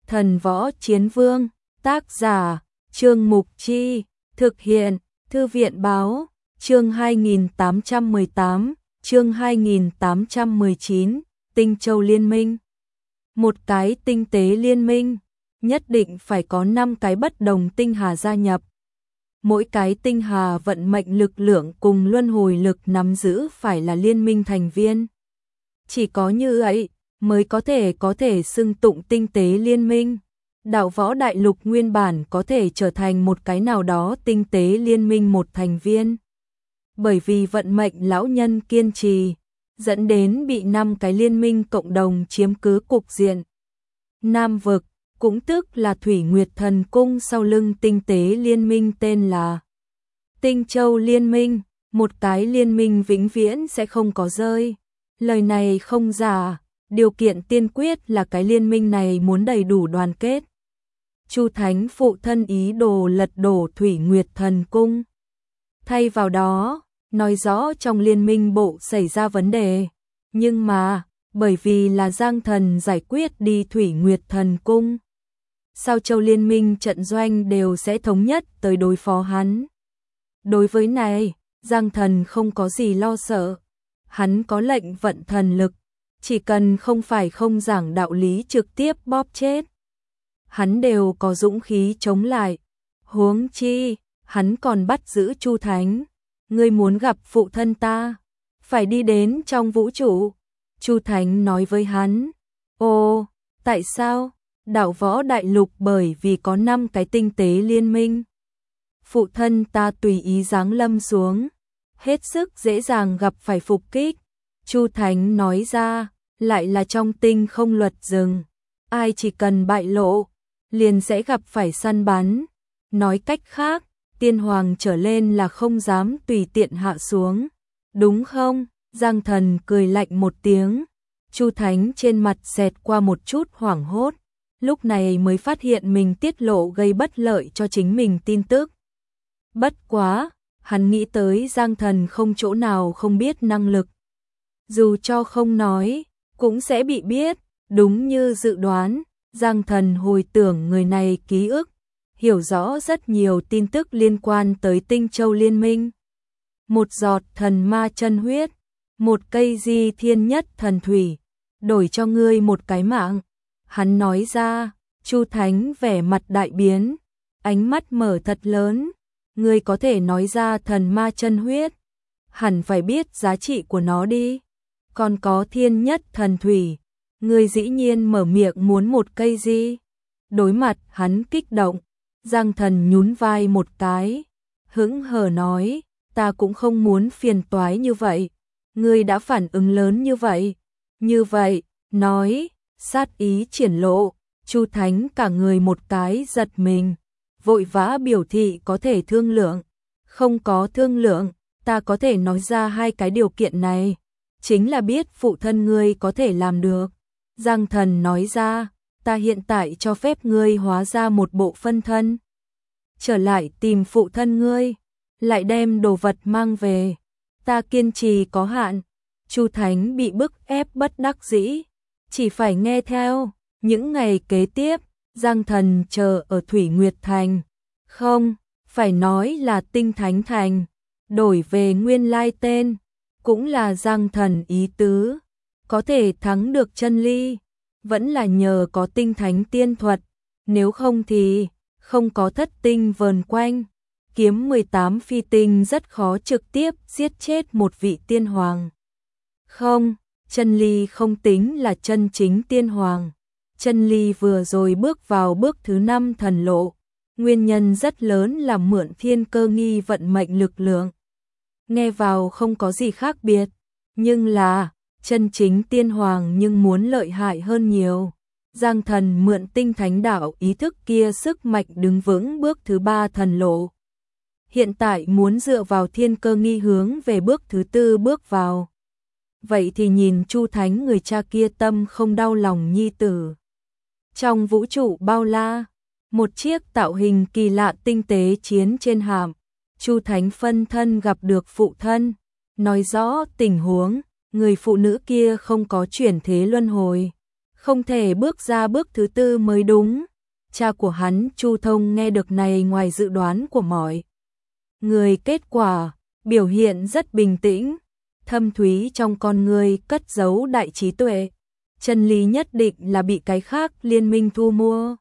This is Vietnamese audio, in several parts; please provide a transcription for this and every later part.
Thần Võ Chiến Vương, tác giả, Trương Mục Chi, thực hiện, Thư viện Báo, chương 2818, chương 2819, Tinh Châu Liên minh. Một cái tinh tế liên minh, nhất định phải có 5 cái bất đồng tinh hà gia nhập. Mỗi cái tinh hà vận mệnh lực lượng cùng luân hồi lực nắm giữ phải là liên minh thành viên. Chỉ có như vậy mới có thể xưng tụng tinh tế liên minh. Đạo võ đại lục nguyên bản có thể trở thành một cái nào đó tinh tế liên minh một thành viên. Bởi vì vận mệnh lão nhân kiên trì, dẫn đến bị 5 cái liên minh cộng đồng chiếm cứ cục diện. Nam vực, cũng tức là Thủy Nguyệt Thần Cung sau lưng tinh tế liên minh tên là Tinh Châu Liên minh, một cái liên minh vĩnh viễn sẽ không có rơi. Lời này không giả, điều kiện tiên quyết là cái liên minh này muốn đầy đủ đoàn kết. Chu Thánh phụ thân ý đồ lật đổ Thủy Nguyệt Thần Cung. Thay vào đó, nói rõ trong liên minh bộ xảy ra vấn đề. Nhưng mà, bởi vì là Giang Thần giải quyết đi Thủy Nguyệt Thần Cung, Sao Châu Liên minh trận doanh đều sẽ thống nhất tới đối phó hắn. Đối với này, Giang Thần không có gì lo sợ. Hắn có lệnh vận thần lực, chỉ cần không phải không giảng đạo lý trực tiếp bóp chết, hắn đều có dũng khí chống lại. Huống chi, hắn còn bắt giữ Chu Thánh. Ngươi muốn gặp phụ thân ta, phải đi đến trong vũ trụ. Chu Thánh nói với hắn. Ồ, tại sao? Đạo võ đại lục bởi vì có 5 cái tinh tế liên minh. Phụ thân ta tùy ý giáng lâm xuống, hết sức dễ dàng gặp phải phục kích. Chu Thánh nói ra, lại là trong tinh không luật rừng. Ai chỉ cần bại lộ, liền sẽ gặp phải săn bắn. Nói cách khác, tiên hoàng trở lên là không dám tùy tiện hạ xuống. Đúng không? Giang Thần cười lạnh một tiếng. Chu Thánh trên mặt xẹt qua một chút hoảng hốt. Lúc này mới phát hiện mình tiết lộ gây bất lợi cho chính mình tin tức. Bất quá, hắn nghĩ tới Giang Thần không chỗ nào không biết năng lực. Dù cho không nói, cũng sẽ bị biết. Đúng như dự đoán, Giang Thần hồi tưởng người này ký ức, hiểu rõ rất nhiều tin tức liên quan tới Tinh Châu Liên minh. Một giọt thần ma chân huyết, một cây di thiên nhất thần thủy, đổi cho ngươi một cái mạng. Hắn nói ra. Chu Thánh vẻ mặt đại biến, ánh mắt mở thật lớn. Ngươi có thể nói ra thần ma chân huyết, hẳn phải biết giá trị của nó đi. Còn có thiên nhất thần thủy, ngươi dĩ nhiên mở miệng muốn một cây gì? Đối mặt hắn kích động, Giang Thần nhún vai một cái, hững hờ nói, ta cũng không muốn phiền toái như vậy. Ngươi đã phản ứng lớn như vậy. Như vậy, nói, sát ý triển lộ. Chu Thánh cả người một cái giật mình, vội vã biểu thị có thể thương lượng. Không có thương lượng, ta có thể nói ra 2 cái điều kiện này, chính là biết phụ thân ngươi có thể làm được. Giang Thần nói ra, ta hiện tại cho phép ngươi hóa ra một bộ phân thân, trở lại tìm phụ thân ngươi, lại đem đồ vật mang về. Ta kiên trì có hạn. Chu Thánh bị bức ép bất đắc dĩ, chỉ phải nghe theo. Những ngày kế tiếp, Giang Thần chờ ở Thủy Nguyệt Thành, không, phải nói là Tinh Thánh Thành, đổi về nguyên lai tên, cũng là Giang Thần ý tứ. Có thể thắng được Chân Ly, vẫn là nhờ có tinh thánh tiên thuật, nếu không thì không có thất tinh vờn quanh, kiếm 18 phi tinh rất khó trực tiếp giết chết một vị tiên hoàng. Không, Chân Ly không tính là chân chính tiên hoàng. Chân Ly vừa rồi bước vào bước thứ 5 thần lộ, nguyên nhân rất lớn là mượn thiên cơ nghi vận mệnh lực lượng. Nghe vào không có gì khác biệt, nhưng là chân chính tiên hoàng nhưng muốn lợi hại hơn nhiều. Giang Thần mượn tinh thánh đạo ý thức kia sức mạnh đứng vững bước thứ 3 thần lộ. Hiện tại muốn dựa vào thiên cơ nghi hướng về bước thứ 4 bước vào. Vậy thì nhìn Chu Thánh người cha kia tâm không đau lòng nhi tử. Trong vũ trụ bao la, một chiếc tạo hình kỳ lạ tinh tế chiến trên hạm, Chu Thánh phân thân gặp được phụ thân, nói rõ tình huống, người phụ nữ kia không có chuyển thế luân hồi, không thể bước ra bước thứ tư mới đúng. Cha của hắn Chu Thông nghe được này ngoài dự đoán của mọi người, kết quả biểu hiện rất bình tĩnh, thâm thúy trong con người cất giấu đại trí tuệ. Chân lý nhất định là bị cái khác liên minh thu mua.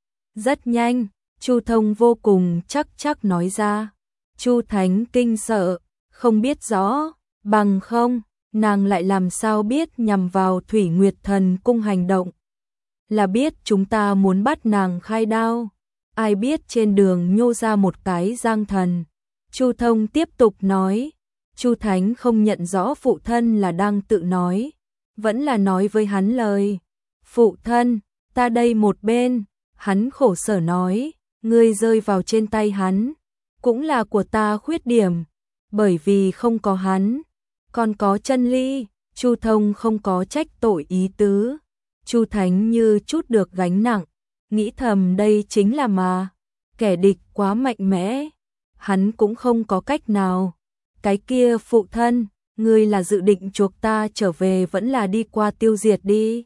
Rất nhanh, Chu Thông vô cùng chắc nói ra. Chu Thánh kinh sợ, không biết rõ, bằng không, nàng lại làm sao biết nhằm vào Thủy Nguyệt Thần cung hành động. Là biết chúng ta muốn bắt nàng khai đao, ai biết trên đường nhô ra một cái Giang Thần. Chu Thông tiếp tục nói, Chu Thánh không nhận rõ phụ thân là đang tự nói, vẫn là nói với hắn lời. Phụ thân, ta đây một bên, hắn khổ sở nói, ngươi rơi vào trên tay hắn, cũng là của ta khuyết điểm, bởi vì không có hắn, còn có chân ly. Chu Thông không có trách tội ý tứ. Chu Thánh như chút được gánh nặng, nghĩ thầm đây chính là mà, kẻ địch quá mạnh mẽ, hắn cũng không có cách nào. Cái kia phụ thân, ngươi là dự định chuộc ta trở về vẫn là đi qua tiêu diệt đi?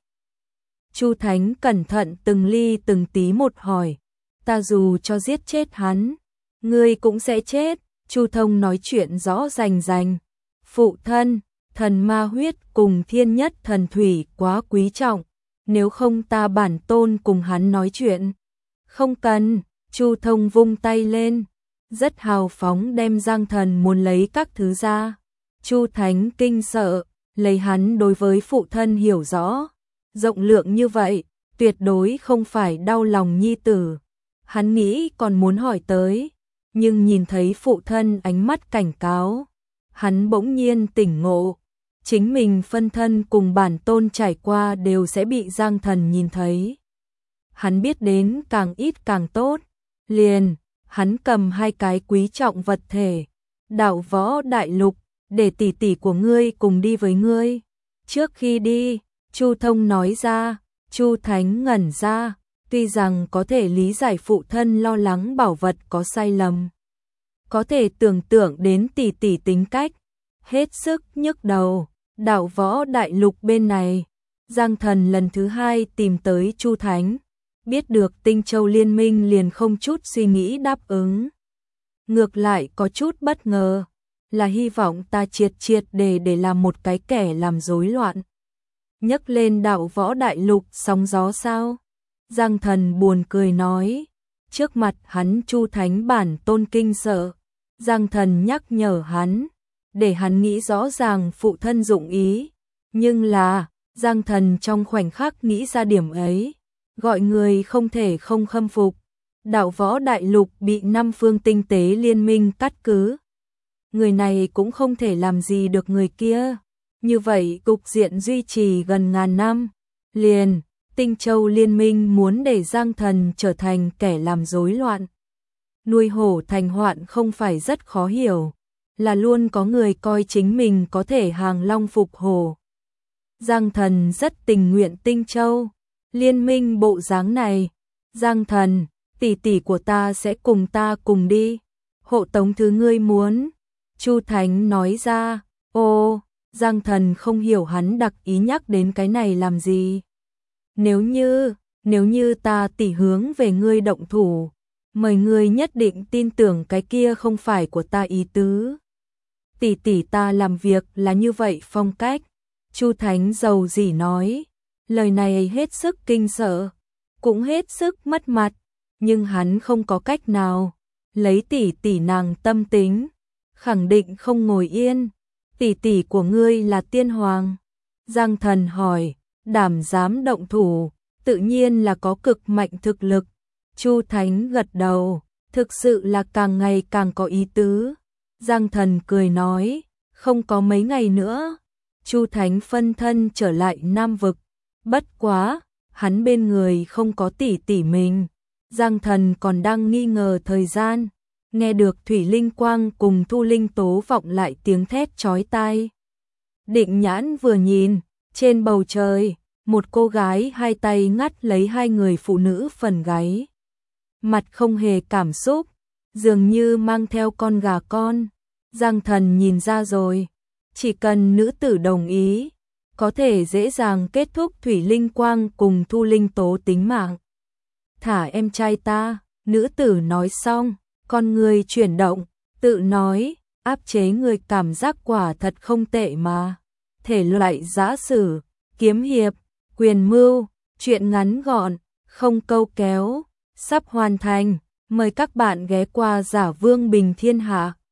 Chu Thánh cẩn thận từng ly từng tí một hỏi, ta dù cho giết chết hắn, ngươi cũng sẽ chết. Chu Thông nói chuyện rõ rành rành, phụ thân, thần ma huyết cùng thiên nhất thần thủy quá quý trọng, nếu không ta bản tôn cùng hắn nói chuyện. Không cần. Chu Thông vung tay lên, rất hào phóng đem Giang Thần muốn lấy các thứ ra. Chu Thánh kinh sợ, lấy hắn đối với phụ thân hiểu rõ, rộng lượng như vậy, tuyệt đối không phải đau lòng nhi tử. Hắn nghĩ còn muốn hỏi tới, nhưng nhìn thấy phụ thân ánh mắt cảnh cáo, hắn bỗng nhiên tỉnh ngộ, chính mình phân thân cùng bản tôn trải qua đều sẽ bị Giang Thần nhìn thấy. Hắn biết đến càng ít càng tốt, liền, hắn cầm hai cái quý trọng vật thể, Đạo Võ Đại Lục, để tỷ tỷ của ngươi cùng đi với ngươi. Trước khi đi, Chu Thông nói ra. Chu Thánh ngẩn ra, tuy rằng có thể lý giải phụ thân lo lắng bảo vật có sai lầm, có thể tưởng tượng đến tỷ tỷ tính cách, hết sức nhức đầu. Đạo Võ Đại Lục bên này, Giang Thần lần thứ hai tìm tới Chu Thánh, biết được Tinh Châu Liên minh liền không chút suy nghĩ đáp ứng. Ngược lại có chút bất ngờ, là hy vọng ta triệt để làm một cái kẻ làm rối loạn. Nhấc lên Đạo Võ Đại Lục sóng gió sao? Giang Thần buồn cười nói, trước mặt hắn Chu Thánh bản tôn kinh sợ. Giang Thần nhắc nhở hắn, để hắn nghĩ rõ ràng phụ thân dụng ý, nhưng là, Giang Thần trong khoảnh khắc nghĩ ra điểm ấy, gọi người không thể không khâm phục. Đạo Võ Đại Lục bị 5 phương tinh tế liên minh cắt cứ, người này cũng không thể làm gì được người kia, như vậy cục diện duy trì gần ngàn năm, liền, Tinh Châu Liên minh muốn để Giang Thần trở thành kẻ làm rối loạn. Nuôi hổ thành hoạn không phải rất khó hiểu, là luôn có người coi chính mình có thể hàng long phục hổ. Giang Thần rất tình nguyện Tinh Châu Liên minh bộ dáng này. Giang Thần, tỷ tỷ của ta sẽ cùng ta cùng đi, hộ tống thứ ngươi muốn. Chu Thánh nói ra. Ô, Giang Thần không hiểu hắn đặc ý nhắc đến cái này làm gì. Nếu như ta tỷ hướng về ngươi động thủ, mời ngươi nhất định tin tưởng cái kia không phải của ta ý tứ. Tỷ tỷ ta làm việc là như vậy phong cách. Chu Thánh dầu dỉ nói, lời này hết sức kinh sợ, cũng hết sức mất mặt, nhưng hắn không có cách nào, lấy tỷ tỷ nàng tâm tính, khẳng định không ngồi yên. Tỷ tỷ của ngươi là tiên hoàng. Giang Thần hỏi, đảm dám động thủ, tự nhiên là có cực mạnh thực lực. Chu Thánh gật đầu, thực sự là càng ngày càng có ý tứ. Giang Thần cười nói, không có mấy ngày nữa, Chu Thánh phân thân trở lại Nam Vực. Bất quá, hắn bên người không có tỷ tỷ mình. Giang Thần còn đang nghi ngờ thời gian, nghe được Thủy Linh Quang cùng Thu Linh Tố vọng lại tiếng thét chói tai. Định nhãn vừa nhìn, trên bầu trời, một cô gái hai tay ngắt lấy hai người phụ nữ phần gáy. Mặt không hề cảm xúc, dường như mang theo con gà con. Giang Thần nhìn ra rồi, chỉ cần nữ tử đồng ý, có thể dễ dàng kết thúc Thủy Linh Quang cùng Thu Linh Tố tính mạng. Thả em trai ta, nữ tử nói xong, con người chuyển động, tự nói, áp chế người cảm giác quả thật không tệ mà. Thể loại giã sử, kiếm hiệp, quyền mưu, truyện ngắn gọn, không câu kéo, sắp hoàn thành. Mời các bạn ghé qua Giả Vương Bình Thiên Hạ.